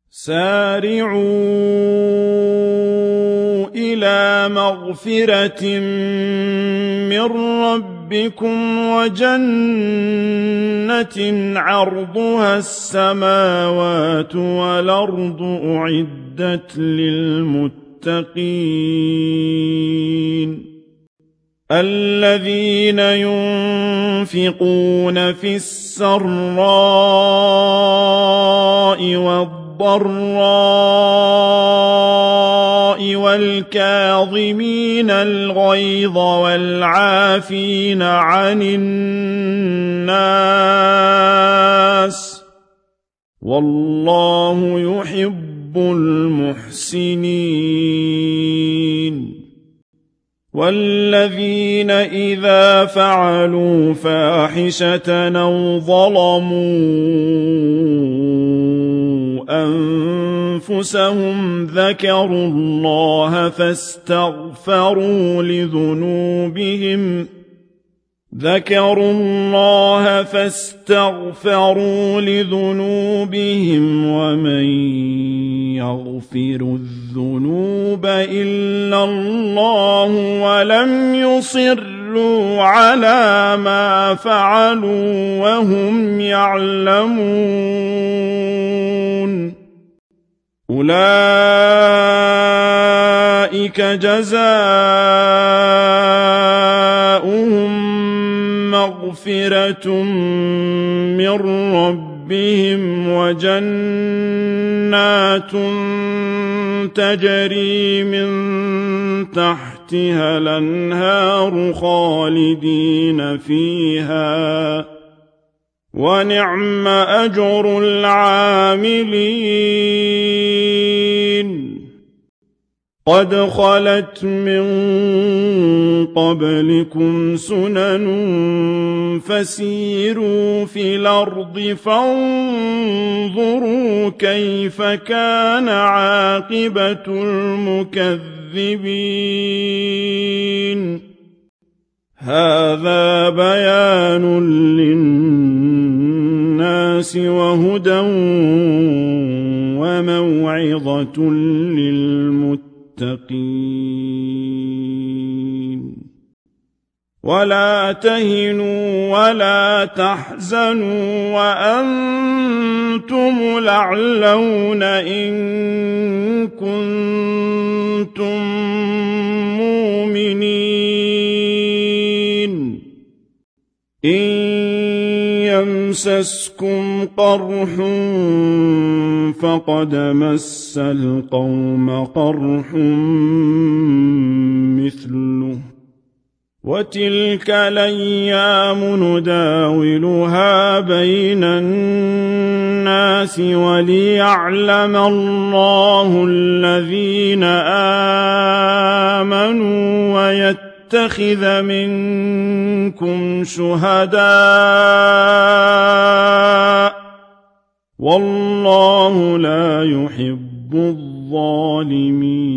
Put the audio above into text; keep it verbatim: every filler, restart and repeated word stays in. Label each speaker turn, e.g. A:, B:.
A: سارعوا إلى مغفرة من ربكم وجنة عرضها السماوات والأرض أعدت للمتقين الذين ينفقون في السراء والضراء والكاظمين الغيظ والعافين عن الناس والله يحب المحسنين والذين إذا فعلوا فاحشة أو ظلموا أنفسهم ذكروا الله فاستغفروا لذنوبهم ذكروا الله فاستغفروا لذنوبهم ومن يغفر الذنوب إلا الله ولم يصروا على ما فعلوا وهم يعلمون أولئك جزاؤهم مغفرة من ربهم وجنات تجري من تحتها الأنهار خالدين فيها ونعم أجر العاملين قد خلت من قبلكم سنن فسيروا في الأرض فانظروا كيف كان عاقبة المكذبين هذا بيان للناس وهدى وموعظة للمتقين ولا تهنوا ولا تحزنوا وأنتم الأعلون إن كنتم مؤمنين إن يمسسكم قرح فقد مس القوم قرح مثله وتلك الأيام نداولها بين الناس وليعلم الله الذين آمنوا ويتخذ منكم شهداء والله لا يحب الظالمين